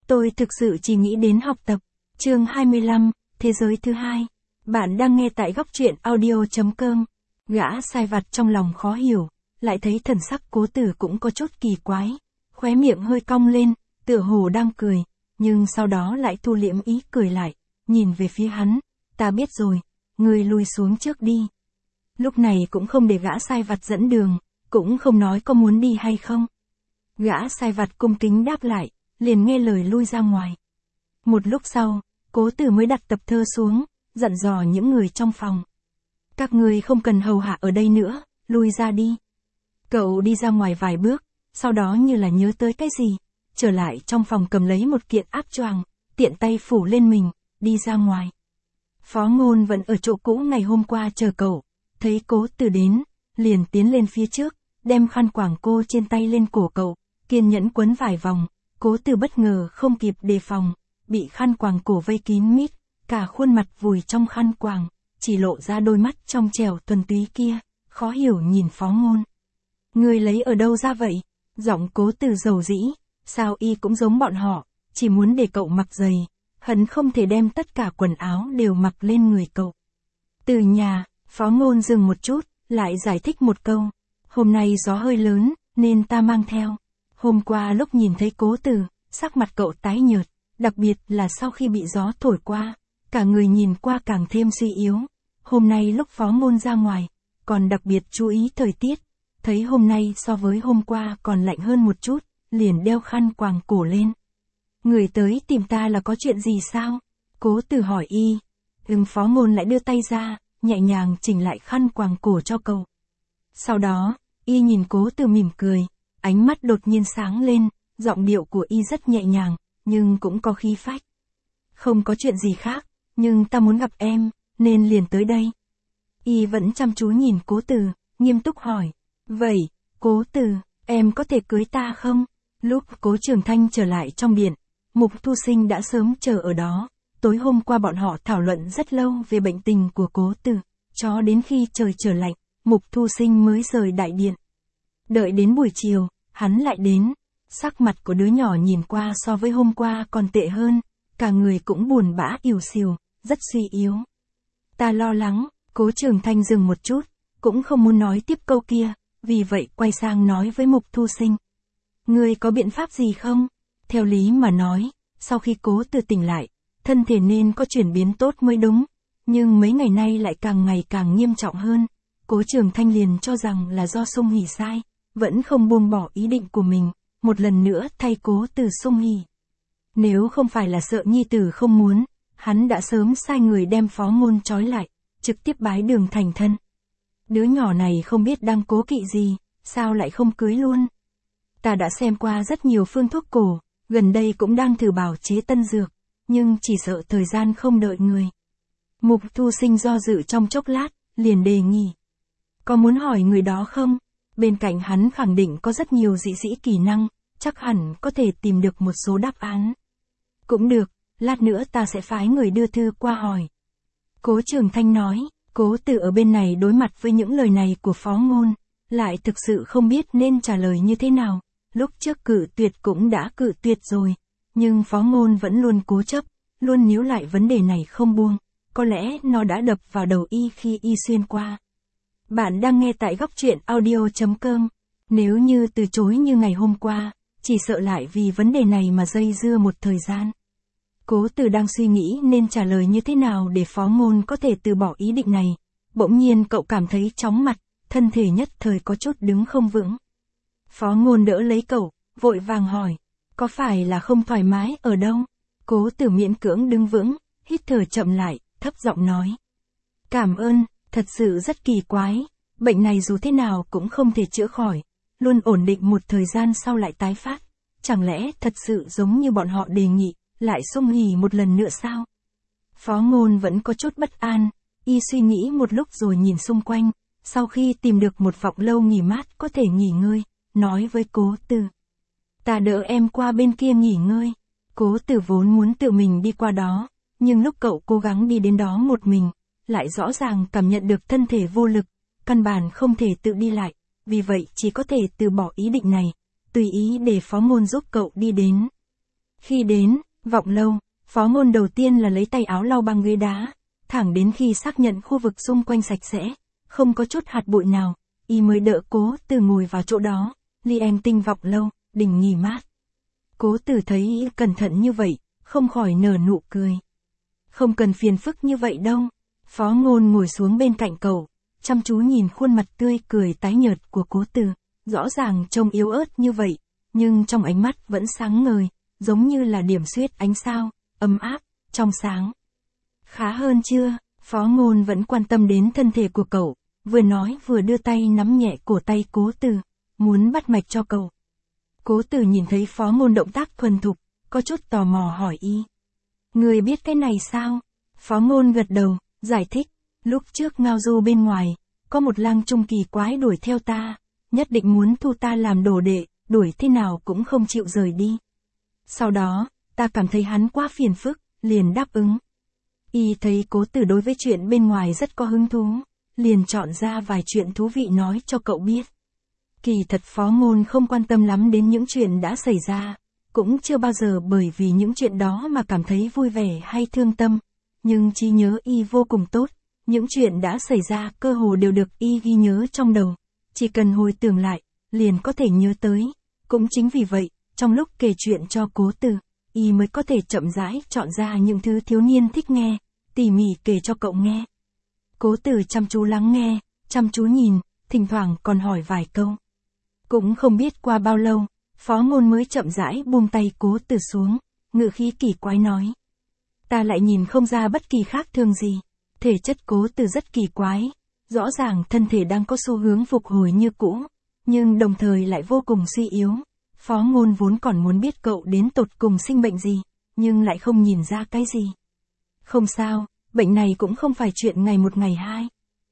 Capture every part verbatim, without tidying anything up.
Tôi thực sự chỉ nghĩ đến học tập. Chương hai mươi lăm, Thế giới thứ hai. Bạn đang nghe tại góc truyện audio chấm com. Gã sai vặt trong lòng khó hiểu, lại thấy thần sắc Cố Tử cũng có chút kỳ quái. Khóe miệng hơi cong lên, tựa hồ đang cười, nhưng sau đó lại thu liễm ý cười lại, nhìn về phía hắn. Ta biết rồi, ngươi lui xuống trước đi. Lúc này cũng không để gã sai vặt dẫn đường, cũng không nói có muốn đi hay không. Gã sai vặt cung kính đáp lại, liền nghe lời lui ra ngoài. Một lúc sau, Cố Tử mới đặt tập thơ xuống, dặn dò những người trong phòng. Các ngươi không cần hầu hạ ở đây nữa, lui ra đi. Cậu đi ra ngoài vài bước, sau đó như là nhớ tới cái gì, trở lại trong phòng cầm lấy một kiện áp choàng, tiện tay phủ lên mình, đi ra ngoài. Phó Ngôn vẫn ở chỗ cũ ngày hôm qua chờ cậu, thấy Cố Tử đến, liền tiến lên phía trước, đem khăn quàng cô trên tay lên cổ cậu, kiên nhẫn quấn vài vòng. Cố Tử bất ngờ không kịp đề phòng, bị khăn quàng cổ vây kín mít, cả khuôn mặt vùi trong khăn quàng, chỉ lộ ra đôi mắt trong trẻo thuần túy kia, khó hiểu nhìn Phó Ngôn. Ngươi lấy ở đâu ra vậy? Giọng Cố Tử dầu dĩ, sao y cũng giống bọn họ, chỉ muốn để cậu mặc giày, hận không thể đem tất cả quần áo đều mặc lên người cậu. Từ nhà, Phó Ngôn dừng một chút, lại giải thích một câu. Hôm nay gió hơi lớn, nên ta mang theo. Hôm qua lúc nhìn thấy Cố Tử, sắc mặt cậu tái nhợt, đặc biệt là sau khi bị gió thổi qua, cả người nhìn qua càng thêm suy yếu. Hôm nay lúc Phó Ngôn ra ngoài, còn đặc biệt chú ý thời tiết, thấy hôm nay so với hôm qua còn lạnh hơn một chút, liền đeo khăn quàng cổ lên. Người tới tìm ta là có chuyện gì sao? Cố Tử hỏi y. Ừm, Phó Ngôn lại đưa tay ra, nhẹ nhàng chỉnh lại khăn quàng cổ cho cậu. Sau đó, y nhìn Cố Tử mỉm cười, ánh mắt đột nhiên sáng lên, giọng điệu của y rất nhẹ nhàng, nhưng cũng có khí phách. Không có chuyện gì khác, nhưng ta muốn gặp em, nên liền tới đây. Y vẫn chăm chú nhìn Cố Tử, nghiêm túc hỏi. Vậy, Cố Tử, em có thể cưới ta không? Lúc Cố Trường Thanh trở lại trong điện, Mục Thu Sinh đã sớm chờ ở đó. Tối hôm qua bọn họ thảo luận rất lâu về bệnh tình của Cố Tử, cho đến khi trời trở lạnh, Mục Thu Sinh mới rời đại điện. Đợi đến buổi chiều, hắn lại đến. Sắc mặt của đứa nhỏ nhìn qua so với hôm qua còn tệ hơn, cả người cũng buồn bã ỉu xìu, rất suy yếu. Ta lo lắng. Cố Trường Thanh dừng một chút, cũng không muốn nói tiếp câu kia, vì vậy quay sang nói với Mục Thu Sinh. Ngươi có biện pháp gì không? Theo lý mà nói, sau khi Cố Tử tỉnh lại, thân thể nên có chuyển biến tốt mới đúng, nhưng mấy ngày nay lại càng ngày càng nghiêm trọng hơn. Cố Trường Thanh liền cho rằng là do Sung Hỉ sai, vẫn không buông bỏ ý định của mình, một lần nữa thay Cố Tử Sung Hỉ. Nếu không phải là sợ nhi tử không muốn, hắn đã sớm sai người đem Phó Ngôn trói lại, trực tiếp bái đường thành thân. Đứa nhỏ này không biết đang cố kỵ gì, sao lại không cưới luôn. Ta đã xem qua rất nhiều phương thuốc cổ, gần đây cũng đang thử bào chế tân dược, nhưng chỉ sợ thời gian không đợi người. Mục Thu Sinh do dự trong chốc lát, liền đề nghị. Có muốn hỏi người đó không? Bên cạnh hắn khẳng định có rất nhiều dị sĩ kỳ năng, chắc hẳn có thể tìm được một số đáp án. Cũng được, lát nữa ta sẽ phái người đưa thư qua hỏi. Cố Trường Thanh nói. Cố Tử ở bên này đối mặt với những lời này của Phó Ngôn, lại thực sự không biết nên trả lời như thế nào. Lúc trước cự tuyệt cũng đã cự tuyệt rồi, nhưng Phó Ngôn vẫn luôn cố chấp, luôn níu lại vấn đề này không buông, có lẽ nó đã đập vào đầu y khi y xuyên qua. Bạn đang nghe tại góc truyện audio chấm com. Nếu như từ chối như ngày hôm qua, chỉ sợ lại vì vấn đề này mà dây dưa một thời gian. Cố Tử đang suy nghĩ nên trả lời như thế nào để Phó Ngôn có thể từ bỏ ý định này. Bỗng nhiên cậu cảm thấy chóng mặt, thân thể nhất thời có chút đứng không vững. Phó Ngôn đỡ lấy cậu, vội vàng hỏi. Có phải là không thoải mái ở đâu? Cố Tử miễn cưỡng đứng vững, hít thở chậm lại, thấp giọng nói. Cảm ơn, thật sự rất kỳ quái. Bệnh này dù thế nào cũng không thể chữa khỏi. Luôn ổn định một thời gian sau lại tái phát. Chẳng lẽ thật sự giống như bọn họ đề nghị, lại Sung Hỉ một lần nữa sao? Phó Ngôn vẫn có chút bất an, y suy nghĩ một lúc rồi nhìn xung quanh, sau khi tìm được một vọng lâu nghỉ mát có thể nghỉ ngơi, nói với Cố Tử. Ta đỡ em qua bên kia nghỉ ngơi. Cố Tử vốn muốn tự mình đi qua đó, nhưng lúc cậu cố gắng đi đến đó một mình, lại rõ ràng cảm nhận được thân thể vô lực, căn bản không thể tự đi lại, vì vậy chỉ có thể từ bỏ ý định này, tùy ý để Phó Ngôn giúp cậu đi đến. Khi đến, Vọng Lâu, Phó Ngôn đầu tiên là lấy tay áo lau băng ghế đá, thẳng đến khi xác nhận khu vực xung quanh sạch sẽ, không có chút hạt bụi nào, y mới đỡ Cố Từ ngồi vào chỗ đó. Ly em tinh Vọng Lâu, đình nghỉ mát. Cố Từ thấy y cẩn thận như vậy, không khỏi nở nụ cười. Không cần phiền phức như vậy đâu. Phó Ngôn ngồi xuống bên cạnh cậu, chăm chú nhìn khuôn mặt tươi cười tái nhợt của Cố Từ, rõ ràng trông yếu ớt như vậy, nhưng trong ánh mắt vẫn sáng ngời, giống như là điểm xuyết ánh sao, ấm áp, trong sáng. Khá hơn chưa? Phó Ngôn vẫn quan tâm đến thân thể của cậu, vừa nói vừa đưa tay nắm nhẹ cổ tay Cố Từ, muốn bắt mạch cho cậu. Cố Từ nhìn thấy Phó Ngôn động tác thuần thục, có chút tò mò hỏi y. Người biết cái này sao? Phó Ngôn gật đầu, giải thích, lúc trước ngao du bên ngoài, có một lang trung kỳ quái đuổi theo ta, nhất định muốn thu ta làm đồ đệ, đuổi thế nào cũng không chịu rời đi. Sau đó, ta cảm thấy hắn quá phiền phức, liền đáp ứng. Y thấy Cố Từ đối với chuyện bên ngoài rất có hứng thú, liền chọn ra vài chuyện thú vị nói cho cậu biết. Kỳ thật Phó Ngôn không quan tâm lắm đến những chuyện đã xảy ra, cũng chưa bao giờ bởi vì những chuyện đó mà cảm thấy vui vẻ hay thương tâm, nhưng trí nhớ y vô cùng tốt, những chuyện đã xảy ra cơ hồ đều được y ghi nhớ trong đầu, chỉ cần hồi tưởng lại, liền có thể nhớ tới. Cũng chính vì vậy, trong lúc kể chuyện cho Cố Từ, y mới có thể chậm rãi chọn ra những thứ thiếu niên thích nghe, tỉ mỉ kể cho cậu nghe. Cố Từ chăm chú lắng nghe, chăm chú nhìn, thỉnh thoảng còn hỏi vài câu. Cũng không biết qua bao lâu, Phó Ngôn mới chậm rãi buông tay Cố Từ xuống, ngữ khí kỳ quái nói. Ta lại nhìn không ra bất kỳ khác thường gì, thể chất Cố Từ rất kỳ quái, rõ ràng thân thể đang có xu hướng phục hồi như cũ, nhưng đồng thời lại vô cùng suy yếu. Phó Ngôn vốn còn muốn biết cậu đến tột cùng sinh bệnh gì, nhưng lại không nhìn ra cái gì. Không sao, bệnh này cũng không phải chuyện ngày một ngày hai.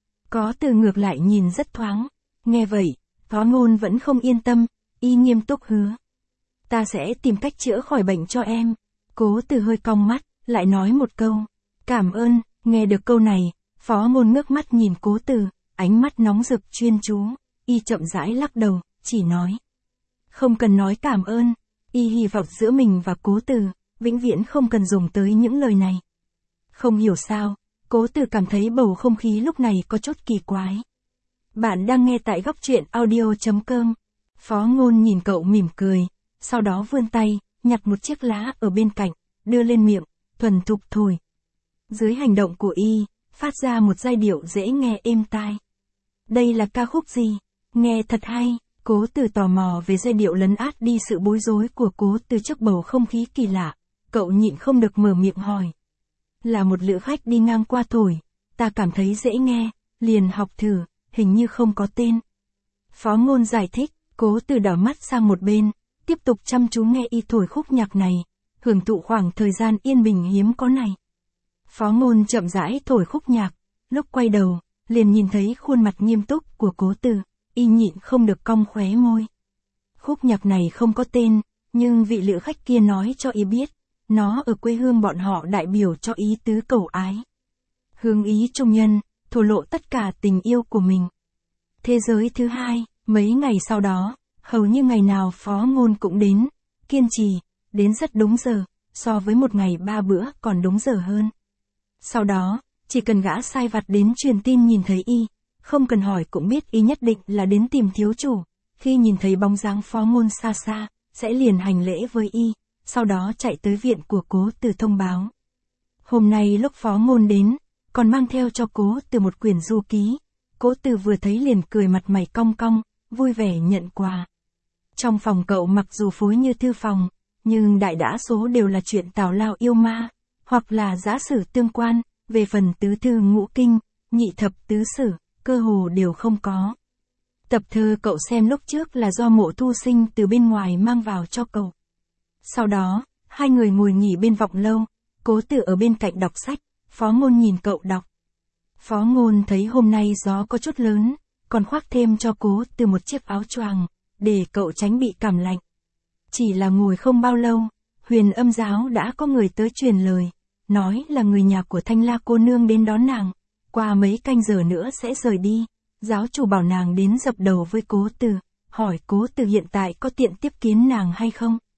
Có Từ ngược lại nhìn rất thoáng, nghe vậy, Phó Ngôn vẫn không yên tâm, y nghiêm túc hứa. Ta sẽ tìm cách chữa khỏi bệnh cho em. Cố Từ hơi cong mắt, lại nói một câu. Cảm ơn. Nghe được câu này, Phó Ngôn ngước mắt nhìn Cố Từ, ánh mắt nóng rực chuyên chú, y chậm rãi lắc đầu, chỉ nói. Không cần nói cảm ơn, y hy vọng giữa mình và Cố Từ, vĩnh viễn không cần dùng tới những lời này. Không hiểu sao, Cố Từ cảm thấy bầu không khí lúc này có chút kỳ quái. Bạn đang nghe tại góc truyện audio chấm com. Phó Ngôn nhìn cậu mỉm cười, sau đó vươn tay, nhặt một chiếc lá ở bên cạnh, đưa lên miệng, thuần thục thổi. Dưới hành động của y, phát ra một giai điệu dễ nghe êm tai. Đây là ca khúc gì? Nghe thật hay. Cố Từ tò mò về giai điệu lấn át đi sự bối rối của Cố Từ trước bầu không khí kỳ lạ. Cậu nhịn không được mở miệng hỏi. Là một lữ khách đi ngang qua thổi, ta cảm thấy dễ nghe, liền học thử, hình như không có tên. Phó Ngôn giải thích, Cố Từ đảo mắt sang một bên, tiếp tục chăm chú nghe y thổi khúc nhạc này, hưởng thụ khoảng thời gian yên bình hiếm có này. Phó Ngôn chậm rãi thổi khúc nhạc, lúc quay đầu, liền nhìn thấy khuôn mặt nghiêm túc của Cố Từ, y nhịn không được cong khóe môi. Khúc nhạc này không có tên, nhưng vị lữ khách kia nói cho y biết, nó ở quê hương bọn họ đại biểu cho ý tứ cầu ái. Hướng ý trung nhân, thổ lộ tất cả tình yêu của mình. Thế giới thứ hai, mấy ngày sau đó, hầu như ngày nào Phó Ngôn cũng đến, kiên trì, đến rất đúng giờ, so với một ngày ba bữa còn đúng giờ hơn. Sau đó, chỉ cần gã sai vặt đến truyền tin nhìn thấy y, không cần hỏi cũng biết y nhất định là đến tìm thiếu chủ. Khi nhìn thấy bóng dáng Phó Ngôn xa xa, sẽ liền hành lễ với y, sau đó chạy tới viện của Cố Từ thông báo. Hôm nay lúc Phó Ngôn đến, còn mang theo cho Cố Từ một quyển du ký. Cố Từ vừa thấy liền cười mặt mày cong cong, vui vẻ nhận quà. Trong phòng cậu mặc dù phối như thư phòng, nhưng đại đa số đều là chuyện tào lao yêu ma, hoặc là giả sử tương quan, về phần tứ thư ngũ kinh, nhị thập tứ sử, cơ hồ đều không có. Tập thơ cậu xem lúc trước là do Mộ Thu Sinh từ bên ngoài mang vào cho cậu. Sau đó, hai người ngồi nghỉ bên Vọng Lâu, Cố Từ ở bên cạnh đọc sách, Phó Ngôn nhìn cậu đọc. Phó Ngôn thấy hôm nay gió có chút lớn, còn khoác thêm cho Cố Từ một chiếc áo choàng, để cậu tránh bị cảm lạnh. Chỉ là ngồi không bao lâu, Huyền Âm giáo đã có người tới truyền lời, nói là người nhà của Thanh La cô nương đến đón nàng, qua mấy canh giờ nữa sẽ rời đi. Giáo chủ bảo nàng đến dập đầu với Cố Từ, hỏi Cố Từ hiện tại có tiện tiếp kiến nàng hay không.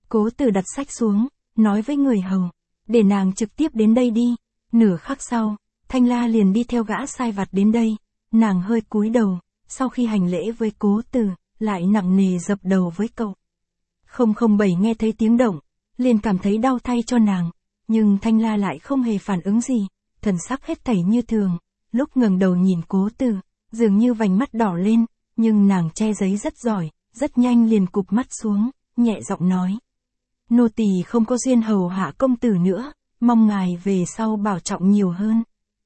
Cố Tử đặt sách xuống, nói với người hầu, để nàng trực tiếp đến đây đi. Nửa khắc sau, Thanh La liền đi theo gã sai vặt đến đây, nàng hơi cúi đầu, sau khi hành lễ với Cố Tử, lại nặng nề dập đầu với cậu. không không bảy nghe thấy tiếng động, liền cảm thấy đau thay cho nàng, nhưng Thanh La lại không hề phản ứng gì, thần sắc hết thảy như thường, lúc ngẩng đầu nhìn Cố Tử, dường như vành mắt đỏ lên, nhưng nàng che giấy rất giỏi, rất nhanh liền cụp mắt xuống, nhẹ giọng nói. Nô tỳ không có duyên hầu hạ công tử nữa, mong ngài về sau bảo trọng nhiều hơn.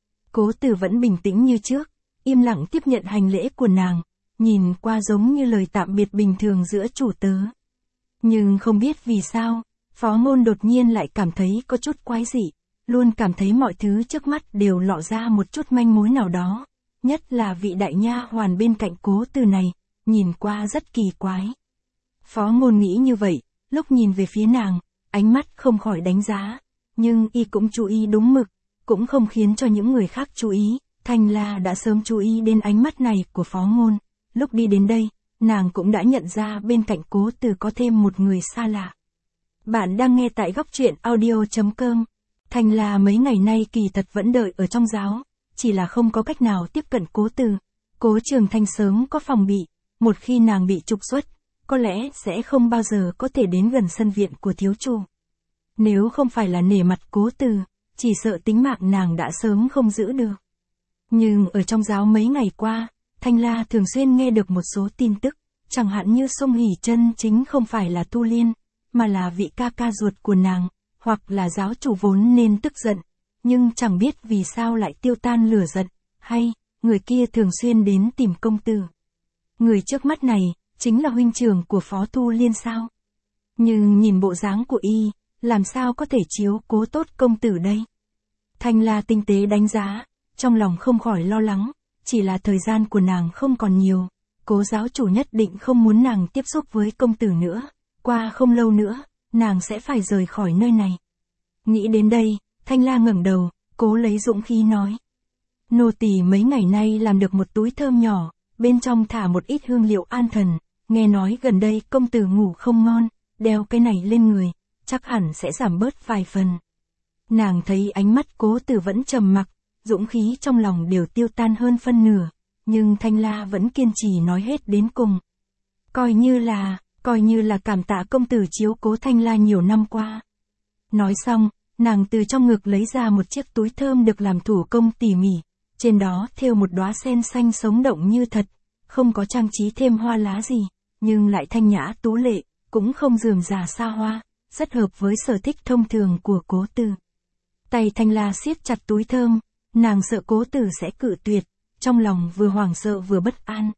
Cố Tử vẫn bình tĩnh như trước, im lặng tiếp nhận hành lễ của nàng, nhìn qua giống như lời tạm biệt bình thường giữa chủ tớ. Nhưng không biết vì sao, Phó Ngôn đột nhiên lại cảm thấy có chút quái dị, luôn cảm thấy mọi thứ trước mắt đều lộ ra một chút manh mối nào đó, nhất là vị đại nha hoàn bên cạnh Cố Tử này, nhìn qua rất kỳ quái. Phó Ngôn nghĩ như vậy, lúc nhìn về phía nàng, ánh mắt không khỏi đánh giá, nhưng y cũng chú ý đúng mực, cũng không khiến cho những người khác chú ý. Thanh La đã sớm chú ý đến ánh mắt này của Phó Ngôn, lúc đi đến đây, nàng cũng đã nhận ra bên cạnh Cố Tử có thêm một người xa lạ. Bạn đang nghe tại góc truyện audio chấm com. Thanh La mấy ngày nay kỳ thật vẫn đợi ở trong giáo, chỉ là không có cách nào tiếp cận Cố Tử. Cố Trường Thanh sớm có phòng bị, một khi nàng bị trục xuất, có lẽ sẽ không bao giờ có thể đến gần sân viện của thiếu chủ. Nếu không phải là nể mặt Cố Tử, chỉ sợ tính mạng nàng đã sớm không giữ được. Nhưng ở trong giáo mấy ngày qua, Thanh La thường xuyên nghe được một số tin tức, chẳng hạn như Song Hỷ chân chính không phải là Tu Liên, mà là vị ca ca ruột của nàng, hoặc là giáo chủ vốn nên tức giận, nhưng chẳng biết vì sao lại tiêu tan lửa giận, hay, người kia thường xuyên đến tìm công tử. Người trước mắt này, chính là huynh trưởng của Phó Tu Liên sao? Nhưng nhìn bộ dáng của y, làm sao có thể chiếu cố tốt công tử đây? Thanh La tinh tế đánh giá, trong lòng không khỏi lo lắng, chỉ là thời gian của nàng không còn nhiều, Cố giáo chủ nhất định không muốn nàng tiếp xúc với công tử nữa, qua không lâu nữa, nàng sẽ phải rời khỏi nơi này. Nghĩ đến đây, Thanh La ngẩng đầu, cố lấy dũng khí nói. Nô tỳ mấy ngày nay làm được một túi thơm nhỏ, bên trong thả một ít hương liệu an thần, nghe nói gần đây công tử ngủ không ngon, đeo cái này lên người, chắc hẳn sẽ giảm bớt vài phần. Nàng thấy ánh mắt Cố Tử vẫn trầm mặc, dũng khí trong lòng đều tiêu tan hơn phân nửa, nhưng Thanh La vẫn kiên trì nói hết đến cùng. Coi như là, coi như là cảm tạ công tử chiếu cố Thanh La nhiều năm qua. Nói xong, nàng từ trong ngực lấy ra một chiếc túi thơm được làm thủ công tỉ mỉ, trên đó thêu một đóa sen xanh sống động như thật, không có trang trí thêm hoa lá gì, nhưng lại thanh nhã tú lệ, cũng không rườm rà xa hoa, rất hợp với sở thích thông thường của Cố Tử. Tay Thanh La siết chặt túi thơm, nàng sợ Cố Tử sẽ cự tuyệt, trong lòng vừa hoảng sợ vừa bất an.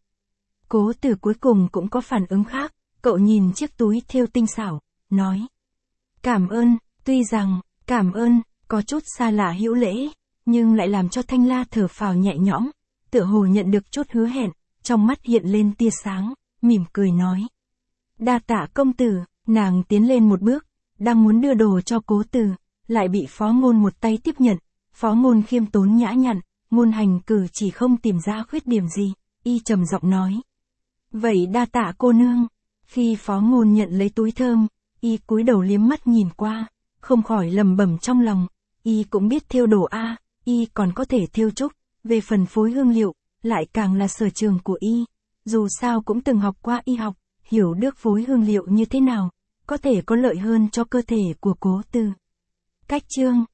Cố Tử cuối cùng cũng có phản ứng khác, cậu nhìn chiếc túi thêu tinh xảo, nói. Cảm ơn, tuy rằng, cảm ơn, có chút xa lạ hữu lễ, nhưng lại làm cho Thanh La thở phào nhẹ nhõm, tựa hồ nhận được chút hứa hẹn, trong mắt hiện lên tia sáng, mỉm cười nói. Đa tạ công tử, nàng tiến lên một bước, đang muốn đưa đồ cho Cố Tử, lại bị Phó Ngôn một tay tiếp nhận. Phó Ngôn khiêm tốn nhã nhặn, ngôn hành cử chỉ không tìm ra khuyết điểm gì, y trầm giọng nói. Vậy đa tạ cô nương. Khi Phó Ngôn nhận lấy túi thơm, y cúi đầu liếm mắt nhìn qua, không khỏi lầm bẩm trong lòng, y cũng biết thêu đồ a, y còn có thể thêu trúc, về phần phối hương liệu, lại càng là sở trường của y, dù sao cũng từng học qua y học, hiểu được phối hương liệu như thế nào, có thể có lợi hơn cho cơ thể của Cố Tử. Cách chương